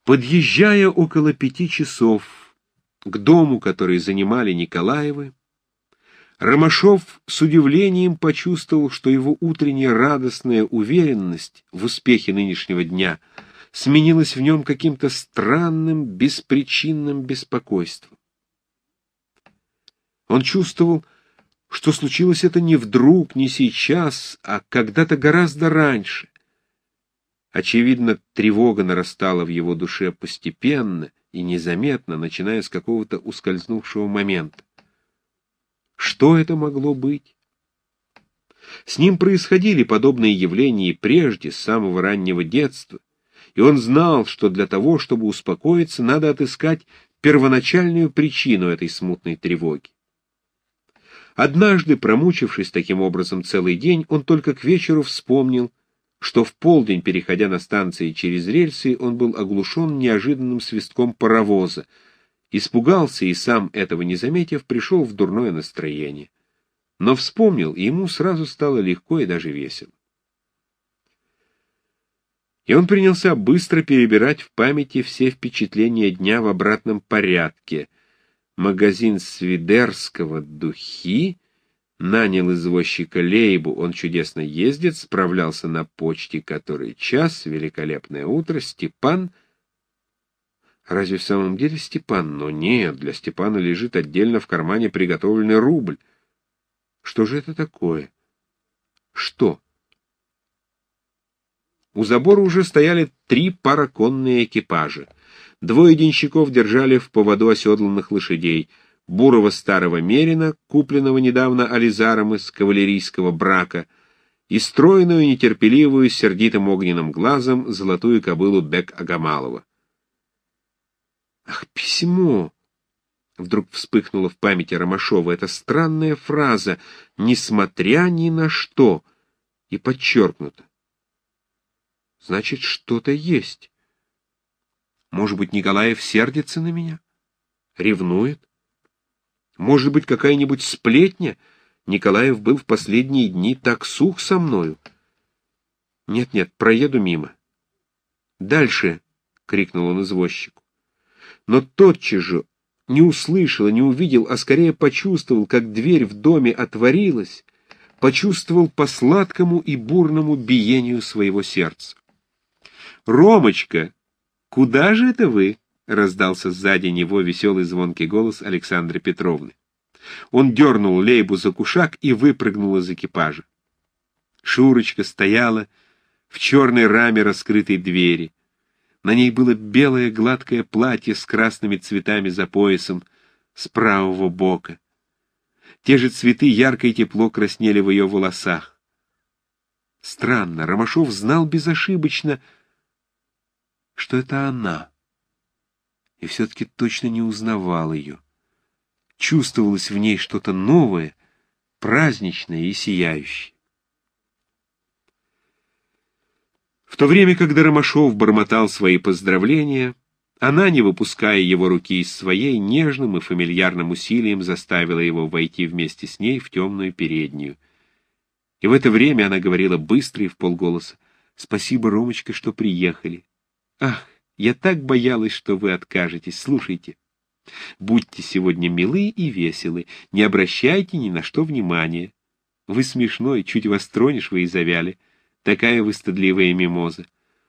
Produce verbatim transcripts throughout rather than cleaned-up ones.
Подъезжая около пяти часов к дому, который занимали Николаевы, Ромашов с удивлением почувствовал, что его утренняя радостная уверенность в успехе нынешнего дня сменилась в нем каким-то странным, беспричинным беспокойством. Он чувствовал, что случилось это не вдруг, не сейчас, а когда-то гораздо раньше. Очевидно, тревога нарастала в его душе постепенно и незаметно, начиная с какого-то ускользнувшего момента. Что это могло быть? С ним происходили подобные явления и прежде, с самого раннего детства, и он знал, что для того, чтобы успокоиться, надо отыскать первоначальную причину этой смутной тревоги. Однажды, промучившись таким образом целый день, он только к вечеру вспомнил, что в полдень, переходя на станции через рельсы, он был оглушен неожиданным свистком паровоза, испугался и, сам этого не заметив, пришел в дурное настроение. Но вспомнил, и ему сразу стало легко и даже весело. И он принялся быстро перебирать в памяти все впечатления дня в обратном порядке. Магазин Свидерского духи, нанял извозчика Лейбу, он чудесно ездит, справлялся на почте который час, великолепное утро, Степан... Разве в самом деле Степан? Но нет, для Степана лежит отдельно в кармане приготовленный рубль. Что же это такое? Что? У забора уже стояли три пароконные экипажа. Двое денщиков держали в поводу оседланных лошадей. Бурого старого мерина, купленного недавно Ализаром из кавалерийского брака, и стройную, нетерпеливую, сердитым огненным глазом золотую кобылу Бек-Агамалова. «Ах, письмо!» — вдруг вспыхнула в памяти Ромашова эта странная фраза «несмотря ни на что» и подчеркнуто. Значит, что-то есть. Может быть, Николаев сердится на меня? Ревнует? Может быть, какая-нибудь сплетня? Николаев был в последние дни так сух со мною. Нет-нет, проеду мимо. Дальше, — крикнул он извозчику. Но тотчас же не услышал, не увидел, а скорее почувствовал, как дверь в доме отворилась, почувствовал по сладкому и бурному биению своего сердца. «Ромочка, куда же это вы?» — раздался сзади него веселый звонкий голос Александры Петровны. Он дернул Лейбу за кушак и выпрыгнул из экипажа. Шурочка стояла в черной раме раскрытой двери. На ней было белое гладкое платье с красными цветами за поясом с правого бока. Те же цветы ярко и тепло краснели в ее волосах. Странно, Ромашов знал безошибочно, что это она, и все-таки точно не узнавал ее. Чувствовалось в ней что-то новое, праздничное и сияющее. В то время, когда Ромашов бормотал свои поздравления, она, не выпуская его руки из своей, нежным и фамильярным усилием заставила его войти вместе с ней в темную переднюю. И в это время она говорила быстро и вполголоса: «Спасибо, Ромочка, что приехали. Ах, я так боялась, что вы откажетесь. Слушайте, будьте сегодня милы и веселы, не обращайте ни на что внимания. Вы смешной, чуть вас тронешь, вы и завяли. Такая вы стыдливая мимоза.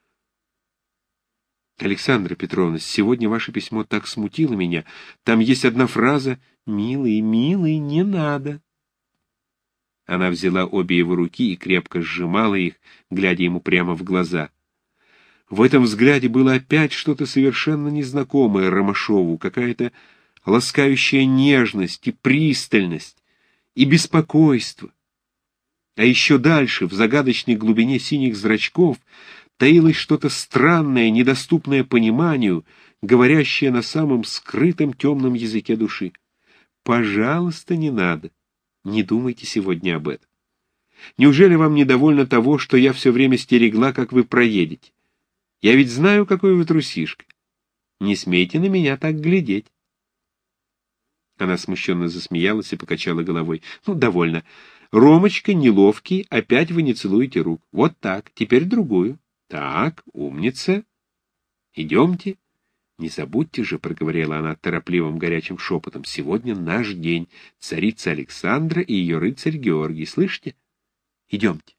Александра Петровна, сегодня ваше письмо так смутило меня. Там есть одна фраза: «Милый, милый, не надо». Она взяла обе его руки и крепко сжимала их, глядя ему прямо в глаза. В этом взгляде было опять что-то совершенно незнакомое Ромашову, какая-то ласкающая нежность и пристальность, и беспокойство. А еще дальше, в загадочной глубине синих зрачков, таилось что-то странное, недоступное пониманию, говорящее на самом скрытом темном языке души. «Пожалуйста, не надо. Не думайте сегодня об этом. Неужели вам недовольно того, что я все время стерегла, как вы проедете? Я ведь знаю, какой вы трусишка. Не смейте на меня так глядеть». Она смущенно засмеялась и покачала головой. «Ну, довольно. Ромочка, неловкий, опять вы не целуете рук. Вот так, теперь другую. Так, умница. Идемте». «Не забудьте же», — проговорила она торопливым горячим шепотом, — «сегодня наш день, царица Александра и ее рыцарь Георгий. Слышите? Идемте».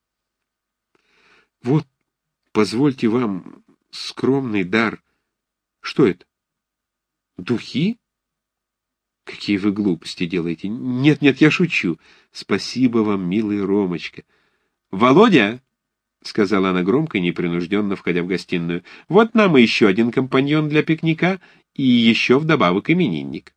«Вот, позвольте вам скромный дар. Что это? Духи? Какие вы глупости делаете. Нет, нет, я шучу. Спасибо вам, милый Ромочка. Володя!» — сказала она громко и непринужденно, входя в гостиную. — Вот нам и еще один компаньон для пикника, и еще вдобавок именинник.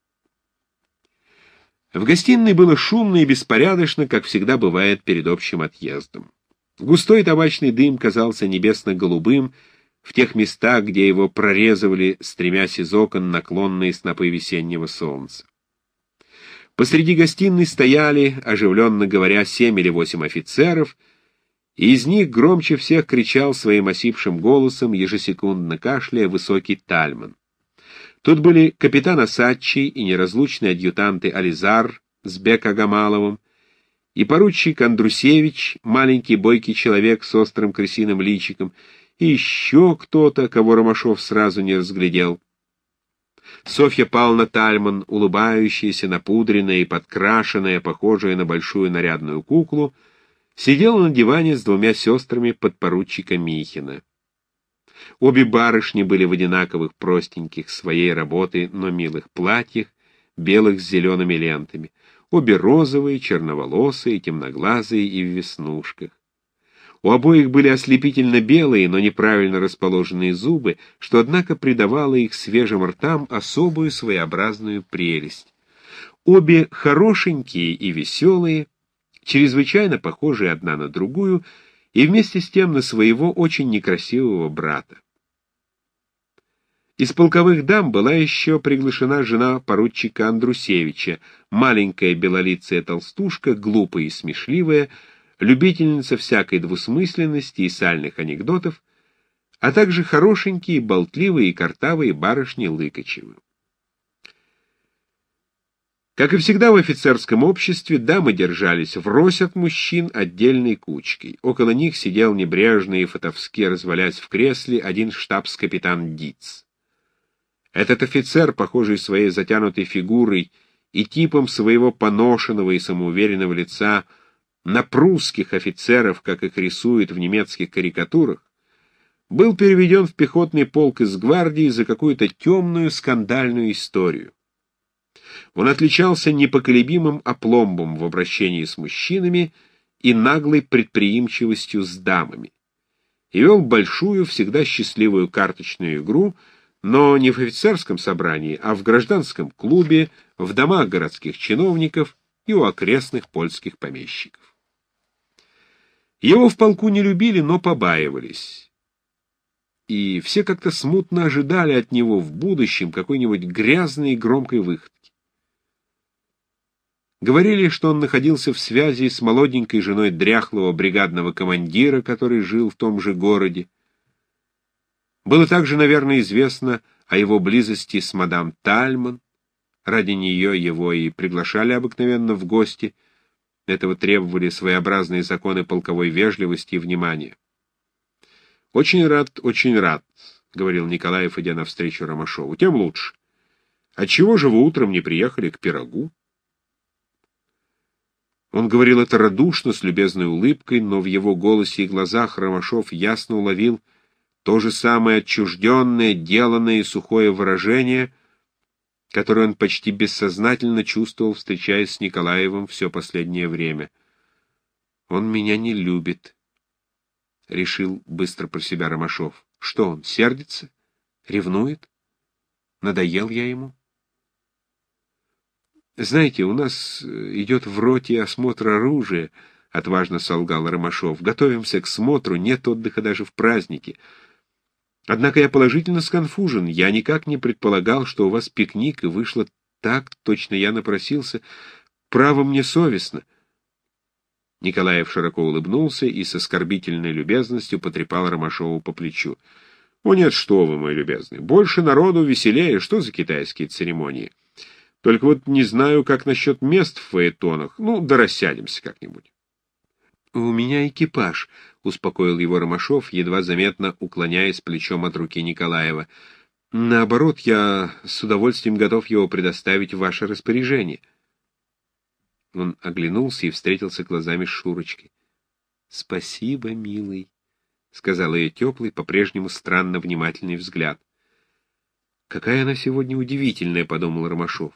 В гостиной было шумно и беспорядочно, как всегда бывает перед общим отъездом. Густой табачный дым казался небесно-голубым в тех местах, где его прорезывали, стремясь из окон, наклонные снопы весеннего солнца. Посреди гостиной стояли, оживленно говоря, семь или восемь офицеров, и из них громче всех кричал своим осипшим голосом, ежесекундно кашляя, высокий Тальман. Тут были капитан Осадчий и неразлучные адъютанты Ализар с Бек-Агамаловым, и поручик Андрусевич, маленький бойкий человек с острым крысиным личиком, и еще кто-то, кого Ромашов сразу не разглядел. Софья Павловна Тальман, улыбающаяся, напудренная и подкрашенная, похожая на большую нарядную куклу, сидела на диване с двумя сестрами подпоручика Михина. Обе барышни были в одинаковых простеньких своей работы, но милых платьях, белых с зелеными лентами. Обе розовые, черноволосые, темноглазые и в веснушках. У обоих были ослепительно белые, но неправильно расположенные зубы, что, однако, придавало их свежим ртам особую своеобразную прелесть. Обе хорошенькие и веселые, чрезвычайно похожие одна на другую, и вместе с тем на своего очень некрасивого брата. Из полковых дам была еще приглашена жена поручика Андрусевича, маленькая белолицая толстушка, глупая и смешливая, любительница всякой двусмысленности и сальных анекдотов, а также хорошенькие, болтливые и картавые барышни Лыкачевы. Как и всегда в офицерском обществе, дамы держались врозь от мужчин отдельной кучкой. Около них сидел небрежно и фатовски развалясь в кресле один штабс-капитан Диц. Этот офицер, похожий своей затянутой фигурой и типом своего поношенного и самоуверенного лица на прусских офицеров, как их рисуют в немецких карикатурах, был переведен в пехотный полк из гвардии за какую-то темную скандальную историю. Он отличался непоколебимым опломбом в обращении с мужчинами и наглой предприимчивостью с дамами, и вел большую, всегда счастливую карточную игру, но не в офицерском собрании, а в гражданском клубе, в домах городских чиновников и у окрестных польских помещиков. Его в полку не любили, но побаивались, и все как-то смутно ожидали от него в будущем какой-нибудь грязной и громкой выходки. Говорили, что он находился в связи с молоденькой женой дряхлого бригадного командира, который жил в том же городе. Было также, наверное, известно о его близости с мадам Тальман. Ради нее его и приглашали обыкновенно в гости. Этого требовали своеобразные законы полковой вежливости и внимания. «Очень рад, очень рад», — говорил Николаев, идя навстречу Ромашову. «Тем лучше. Отчего же вы утром не приехали к пирогу?» Он говорил это радушно, с любезной улыбкой, но в его голосе и глазах Ромашов ясно уловил то же самое отчужденное, деланное и сухое выражение, которое он почти бессознательно чувствовал, встречаясь с Николаевым все последнее время. «Он меня не любит», — решил быстро про себя Ромашов. «Что он, сердится? Ревнует? Надоел я ему?» «Знаете, у нас идет в роте осмотр оружия», — отважно солгал Ромашов. «Готовимся к смотру, нет отдыха даже в праздники. Однако я положительно сконфужен. Я никак не предполагал, что у вас пикник, и вышло так, точно я напросился. Право мне совестно». Николаев широко улыбнулся и с оскорбительной любезностью потрепал Ромашову по плечу. «О нет, что вы, мой любезный, больше народу веселее, что за китайские церемонии? Только вот не знаю, как насчет мест в фаэтонах. Ну, да рассядемся как-нибудь». «У меня экипаж», — успокоил его Ромашов, едва заметно уклоняясь плечом от руки Николаева. Наоборот, я с удовольствием готов его предоставить в ваше распоряжение. Он оглянулся и встретился глазами с Шурочкой. — Спасибо, милый, — сказал ее теплый, по-прежнему странно внимательный взгляд. — Какая она сегодня удивительная, — подумал Ромашов.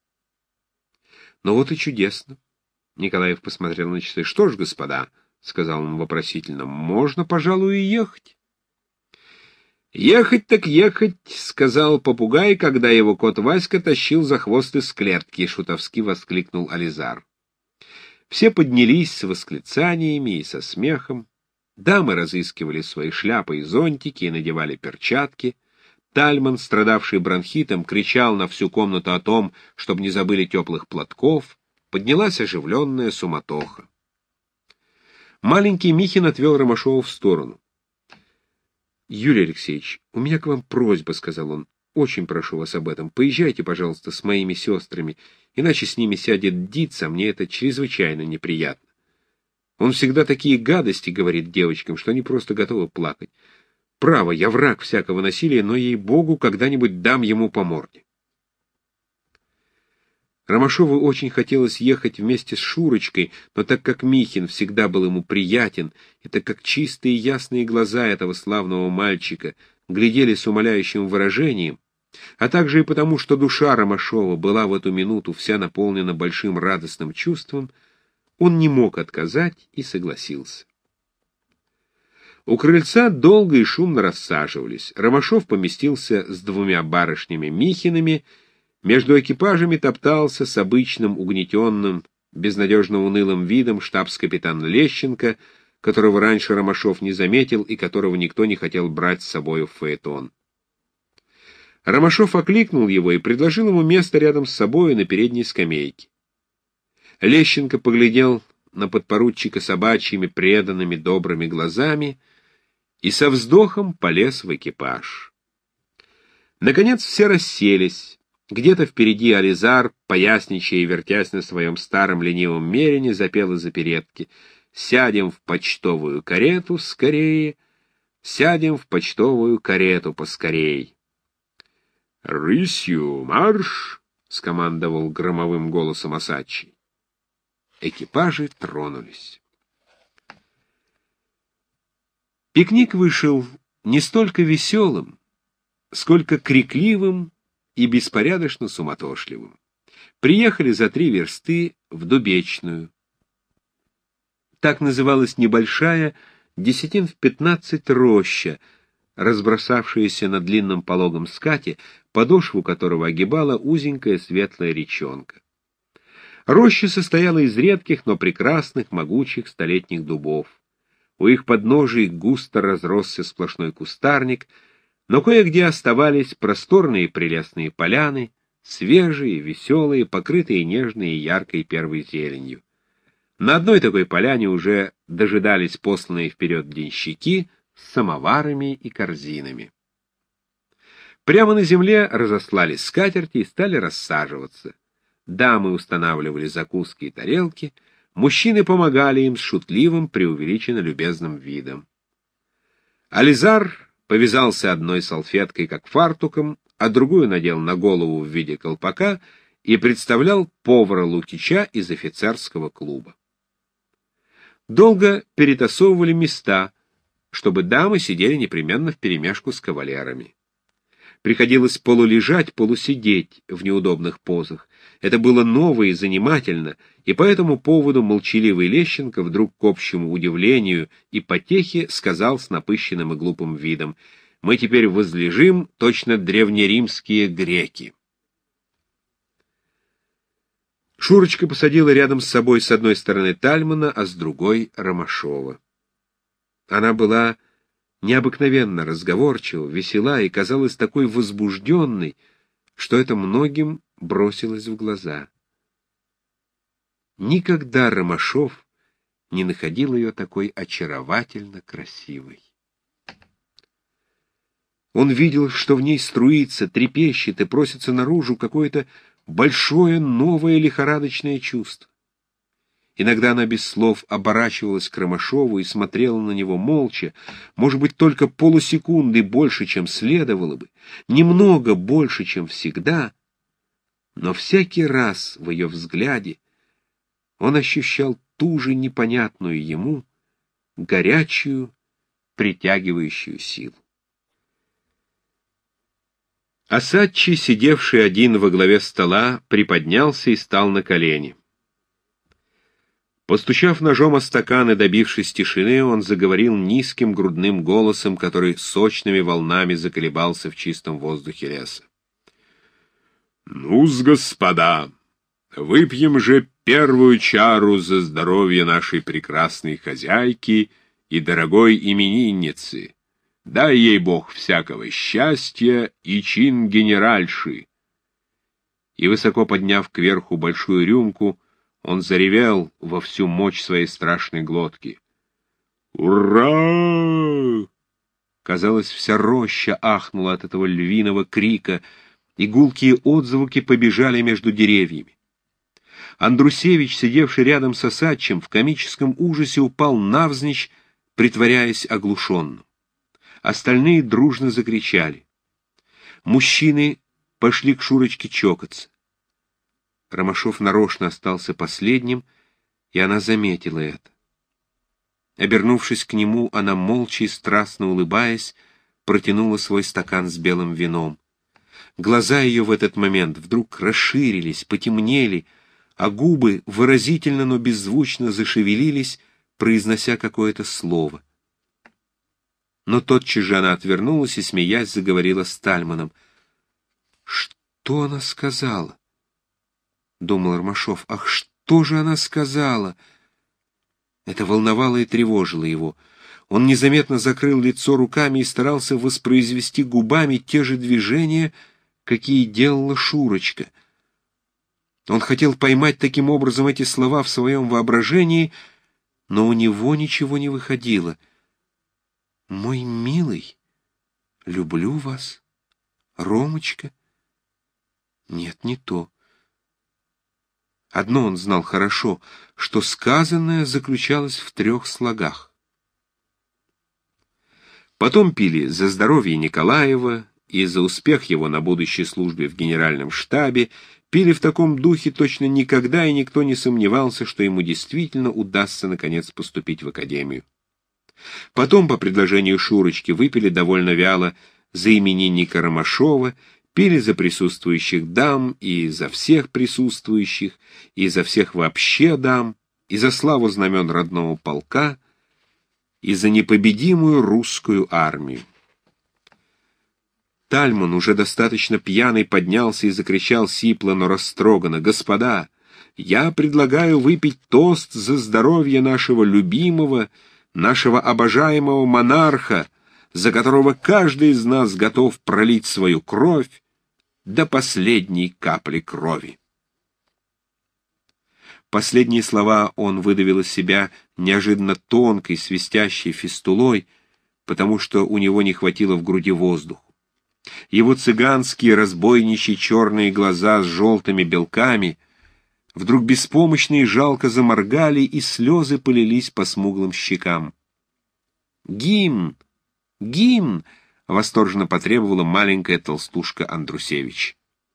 — Но вот и чудесно. Николаев посмотрел на часы. — Что ж, господа, — сказал он вопросительно, — можно, пожалуй, и ехать. «Ехать так ехать», — сказал попугай, когда его кот Васька тащил за хвост из клетки, — шутовски воскликнул Ализар. Все поднялись с восклицаниями и со смехом. Дамы разыскивали свои шляпы и зонтики и надевали перчатки. Тальман, страдавший бронхитом, кричал на всю комнату о том, чтобы не забыли теплых платков. Поднялась оживленная суматоха. Маленький Михин отвел Ромашова в сторону. — Юрий Алексеевич, у меня к вам просьба, — сказал он. — Очень прошу вас об этом. Поезжайте, пожалуйста, с моими сестрами, иначе с ними сядет Диц, а мне это чрезвычайно неприятно. Он всегда такие гадости говорит девочкам, что они просто готовы плакать. Право, я враг всякого насилия, но, ей-богу, когда-нибудь дам ему по морде. Ромашову очень хотелось ехать вместе с Шурочкой, но так как Михин всегда был ему приятен, и так как чистые и ясные глаза этого славного мальчика глядели с умоляющим выражением, а также и потому, что душа Ромашова была в эту минуту вся наполнена большим радостным чувством, он не мог отказать и согласился. У крыльца долго и шумно рассаживались. Ромашов поместился с двумя барышнями Михиными. Между экипажами топтался с обычным угнетенным, безнадежно унылым видом штабс-капитан Лещенко, которого раньше Ромашов не заметил и которого никто не хотел брать с собой в фаэтон. Ромашов окликнул его и предложил ему место рядом с собой на передней скамейке. Лещенко поглядел на подпоручика собачьими преданными добрыми глазами и со вздохом полез в экипаж. Наконец все расселись. Где-то впереди Ализар, поясничая и вертясь на своем старом ленивом мерине, запел из оперетки: «Сядем в почтовую карету скорее, сядем в почтовую карету поскорей». «Рысью марш!» — скомандовал громовым голосом Осадчий. Экипажи тронулись. Пикник вышел не столько веселым, сколько крикливым и беспорядочно суматошливым. Приехали за три версты в Дубечную. Так называлась небольшая, десятин в пятнадцать роща, разбросавшаяся на длинном пологом скате, подошву которого огибала узенькая светлая речонка. Роща состояла из редких, но прекрасных, могучих столетних дубов. У их подножий густо разросся сплошной кустарник, но кое-где оставались просторные прелестные поляны, свежие, веселые, покрытые нежной и яркой первой зеленью. На одной такой поляне уже дожидались посланные вперед денщики с самоварами и корзинами. Прямо на земле разослали скатерти и стали рассаживаться. Дамы устанавливали закуски и тарелки, мужчины помогали им с шутливым, преувеличенно любезным видом. Ализар повязался одной салфеткой, как фартуком, а другую надел на голову в виде колпака и представлял повара Лукича из офицерского клуба. Долго перетасовывали места, чтобы дамы сидели непременно вперемешку с кавалерами. Приходилось полулежать, полусидеть в неудобных позах. Это было ново и занимательно, и по этому поводу молчаливый Лещенко вдруг к общему удивлению и потехе сказал с напыщенным и глупым видом: «Мы теперь возлежим, точно древнеримские греки». Шурочка посадила рядом с собой с одной стороны Тальмана, а с другой — Ромашова. Она была необыкновенно разговорчива, весела и казалась такой возбужденной, что это многим бросилось в глаза. Никогда Ромашов не находил ее такой очаровательно красивой. Он видел, что в ней струится, трепещет и просится наружу какое-то большое новое лихорадочное чувство. Иногда она без слов оборачивалась к Ромашову и смотрела на него молча, может быть, только полусекунды больше, чем следовало бы, немного больше, чем всегда, но всякий раз в ее взгляде он ощущал ту же непонятную ему, горячую, притягивающую силу. Осадчий, сидевший один во главе стола, приподнялся и стал на колени. Постучав ножом о стакан и добившись тишины, он заговорил низким грудным голосом, который сочными волнами заколебался в чистом воздухе леса. «Ну-с, господа, выпьем же первую чару за здоровье нашей прекрасной хозяйки и дорогой именинницы. Дай ей Бог всякого счастья и чин генеральши». И, высоко подняв кверху большую рюмку, он заревел во всю мощь своей страшной глотки. «Ура!» Казалось, вся роща ахнула от этого львиного крика, и гулкие отзвуки побежали между деревьями. Андрусевич, сидевший рядом с Осадчим, в комическом ужасе упал навзничь, притворяясь оглушенным. Остальные дружно закричали. Мужчины пошли к Шурочке чокаться. Ромашов нарочно остался последним, и она заметила это. Обернувшись к нему, она, молча и страстно улыбаясь, протянула свой стакан с белым вином. Глаза ее в этот момент вдруг расширились, потемнели, а губы выразительно, но беззвучно зашевелились, произнося какое-то слово. Но тотчас же она отвернулась и, смеясь, заговорила с Тальманом. «Что она сказала?» — думал Ромашов. «Ах, что же она сказала?» Это волновало и тревожило его. Он незаметно закрыл лицо руками и старался воспроизвести губами те же движения, какие делала Шурочка. Он хотел поймать таким образом эти слова в своем воображении, но у него ничего не выходило. «Мой милый, люблю вас, Ромочка». Нет, не то. Одно он знал хорошо, что сказанное заключалось в трех слогах. Потом пили за здоровье Николаева и за успех его на будущей службе в генеральном штабе, пили в таком духе точно никогда, и никто не сомневался, что ему действительно удастся наконец поступить в академию. Потом, по предложению Шурочки, выпили довольно вяло за именинника Ромашова, пили за присутствующих дам и за всех присутствующих, и за всех вообще дам, и за славу знамен родного полка, и за непобедимую русскую армию. Тальман, уже достаточно пьяный, поднялся и закричал сипло, но растроганно: «Господа, я предлагаю выпить тост за здоровье нашего любимого, нашего обожаемого монарха, за которого каждый из нас готов пролить свою кровь до последней капли крови». Последние слова он выдавил из себя неожиданно тонкой, свистящей фистулой, потому что у него не хватило в груди воздуха. Его цыганские, разбойничьи черные глаза с желтыми белками вдруг беспомощно и жалко заморгали, и слезы полились по смуглым щекам. «Гимн! Гимн!» — восторженно потребовала маленькая толстушка Андрусевич.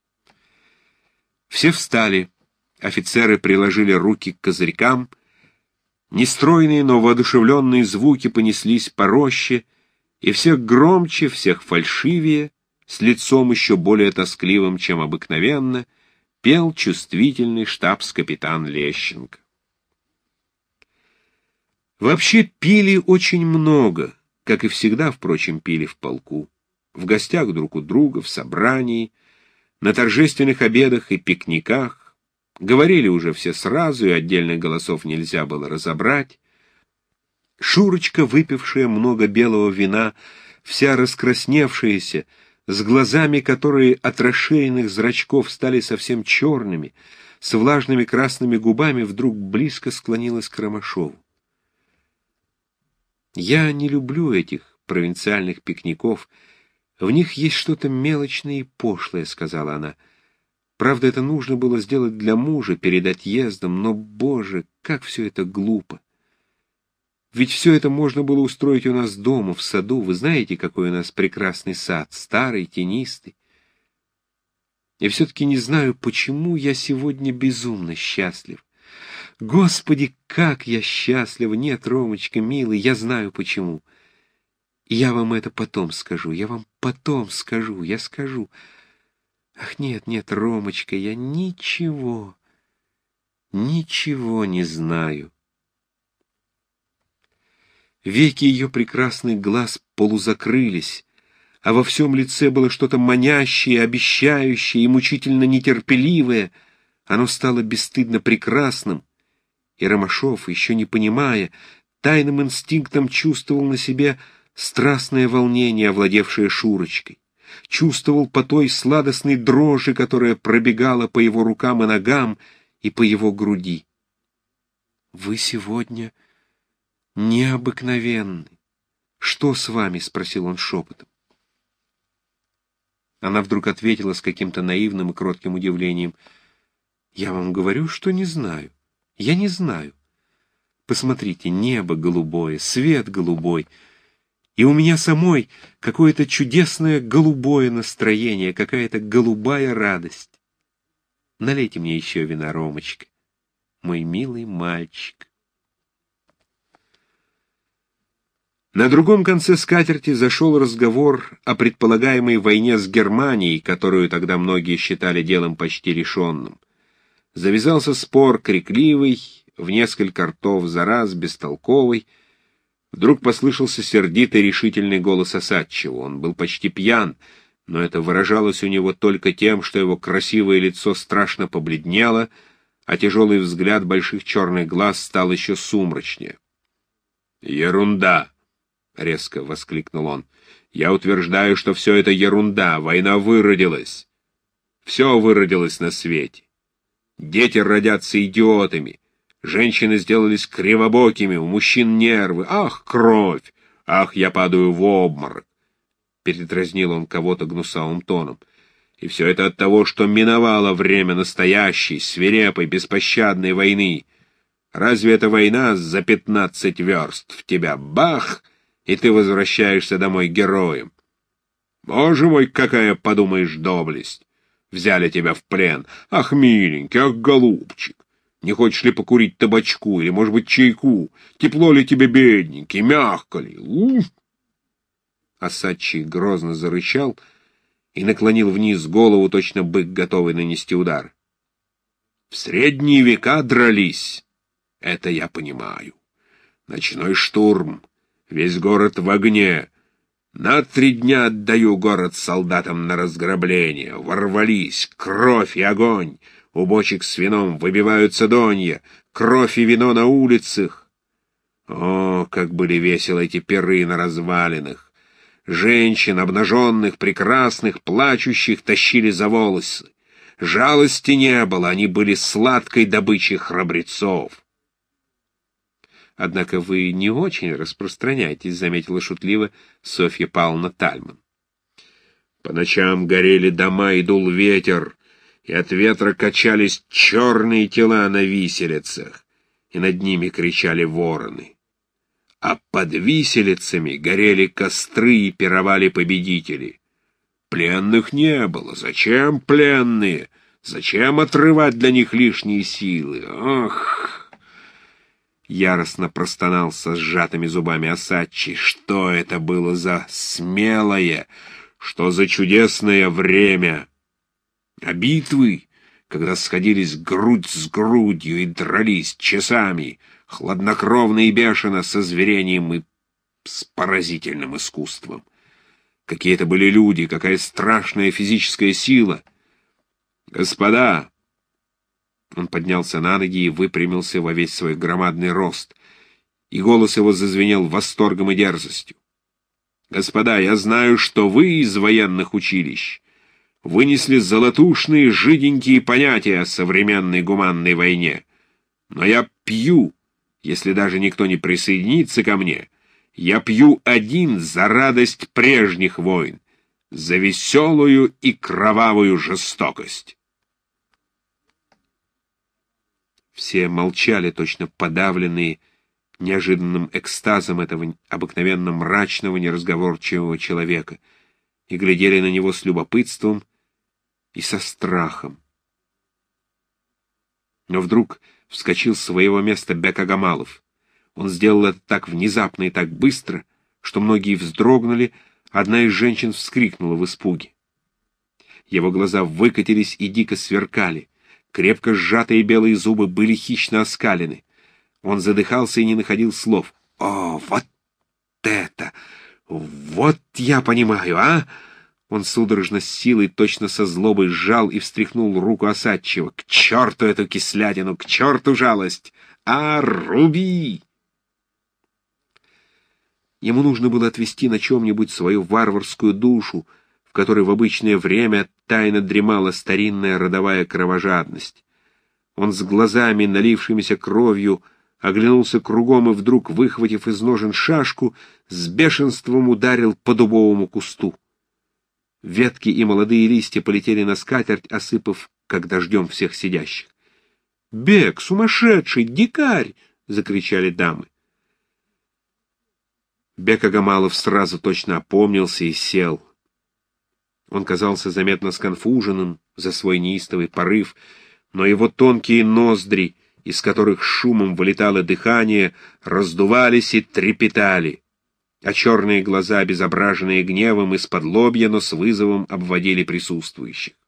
Все встали, офицеры приложили руки к козырькам, нестройные, но воодушевленные звуки понеслись по роще, и всех громче, всех фальшивее, с лицом еще более тоскливым, чем обыкновенно, пел чувствительный штабс-капитан Лещенко. Вообще пили очень много, как и всегда, впрочем, пили в полку, в гостях друг у друга, в собрании, на торжественных обедах и пикниках. Говорили уже все сразу, и отдельных голосов нельзя было разобрать. Шурочка, выпившая много белого вина, вся раскрасневшаяся, с глазами, которые от расширенных зрачков стали совсем черными, с влажными красными губами, вдруг близко склонилась к Ромашову. «Я не люблю этих провинциальных пикников. В них есть что-то мелочное и пошлое», — сказала она. Правда, это нужно было сделать для мужа перед отъездом, но, боже, как все это глупо. Ведь все это можно было устроить у нас дома, в саду. Вы знаете, какой у нас прекрасный сад, старый, тенистый. И все-таки не знаю, почему я сегодня безумно счастлив. Господи, как я счастлив! Нет, Ромочка, милый, я знаю почему. Я вам это потом скажу, я вам потом скажу, я скажу. Ах, нет, нет, Ромочка, я ничего, ничего не знаю. Веки ее прекрасных глаз полузакрылись, а во всем лице было что-то манящее, обещающее и мучительно нетерпеливое. Оно стало бесстыдно прекрасным, и Ромашов, еще не понимая, тайным инстинктом чувствовал на себе страстное волнение, овладевшее Шурочкой. Чувствовал по той сладостной дрожи, которая пробегала по его рукам и ногам и по его груди. «Вы сегодня необыкновенны. Что с вами?» — спросил он шепотом. Она вдруг ответила с каким-то наивным и кротким удивлением: «Я вам говорю, что не знаю. Я не знаю. Посмотрите, небо голубое, свет голубой, и у меня самой какое-то чудесное голубое настроение, какая-то голубая радость. Налейте мне еще вина, Ромочка, мой милый мальчик». На другом конце скатерти зашел разговор о предполагаемой войне с Германией, которую тогда многие считали делом почти решенным. Завязался спор крикливый, в несколько ртов за раз, бестолковый. Вдруг послышался сердитый решительный голос Осадчего. Он был почти пьян, но это выражалось у него только тем, что его красивое лицо страшно побледнело, а тяжелый взгляд больших черных глаз стал еще сумрачнее. «Ерунда!» — резко воскликнул он. «Я утверждаю, что все это ерунда, война выродилась. Все выродилось на свете. Дети родятся идиотами, женщины сделались кривобокими, у мужчин нервы. Ах, кровь! Ах, я падаю в обморок!» Передразнил он кого-то гнусавым тоном. «И все это от того, что миновало время настоящей, свирепой, беспощадной войны. Разве эта война за пятнадцать верст в тебя? Бах! И ты возвращаешься домой героем. Боже мой, какая, подумаешь, доблесть! Взяли тебя в плен. Ах, миленький, ах, голубчик! Не хочешь ли покурить табачку или, может быть, чайку? Тепло ли тебе, бедненький, мягко ли? Ух!» Осадчий грозно зарычал и наклонил вниз голову, точно бык, готовый нанести удар. «В средние века дрались. Это я понимаю. Ночной штурм. Весь город в огне. На три дня отдаю город солдатам на разграбление. Ворвались, кровь и огонь. У бочек с вином выбиваются донья. Кровь и вино на улицах. О, как были веселы эти пиры на развалинах. Женщин, обнаженных, прекрасных, плачущих, тащили за волосы. Жалости не было, они были сладкой добычей храбрецов. «Однако вы не очень распространяетесь», — заметила шутливо Софья Павловна Тальман. «По ночам горели дома и дул ветер, и от ветра качались черные тела на виселицах, и над ними кричали вороны. А под виселицами горели костры и пировали победители. Пленных не было. Зачем пленные? Зачем отрывать для них лишние силы? Ах!» Яростно простонал со сжатыми зубами Осадчий. «Что это было за смелое, что за чудесное время! А битвы, когда сходились грудь с грудью и дрались часами, хладнокровно и бешено, со зверением и с поразительным искусством. Какие это были люди, какая страшная физическая сила! Господа!» Он поднялся на ноги и выпрямился во весь свой громадный рост, и голос его зазвенел восторгом и дерзостью. «Господа, я знаю, что вы из военных училищ вынесли золотушные жиденькие понятия о современной гуманной войне, но я пью, если даже никто не присоединится ко мне, я пью один за радость прежних войн, за веселую и кровавую жестокость». Все молчали, точно подавленные неожиданным экстазом этого обыкновенно мрачного, неразговорчивого человека, и глядели на него с любопытством и со страхом. Но вдруг вскочил с своего места Бек-Агамалов. Он сделал это так внезапно и так быстро, что многие вздрогнули, одна из женщин вскрикнула в испуге. Его глаза выкатились и дико сверкали, крепко сжатые белые зубы были хищно оскалены. Он задыхался и не находил слов. «О, вот это! Вот я понимаю, а!» Он судорожно с силой, точно со злобой сжал и встряхнул руку Осадчего. «К черту эту кислятину! К черту жалость! А, руби!» Ему нужно было отвести на чем-нибудь свою варварскую душу, в которой в обычное время тайно дремала старинная родовая кровожадность. Он с глазами, налившимися кровью, оглянулся кругом и вдруг, выхватив из ножен шашку, с бешенством ударил по дубовому кусту. Ветки и молодые листья полетели на скатерть, осыпав, как дождем, всех сидящих. «Бег, сумасшедший, дикарь!» — закричали дамы. Бек-Агамалов сразу точно опомнился и сел. Он казался заметно сконфуженным за свой неистовый порыв, но его тонкие ноздри, из которых шумом вылетало дыхание, раздувались и трепетали, а черные глаза, обезображенные гневом, из-под лобья, но с вызовом обводили присутствующих.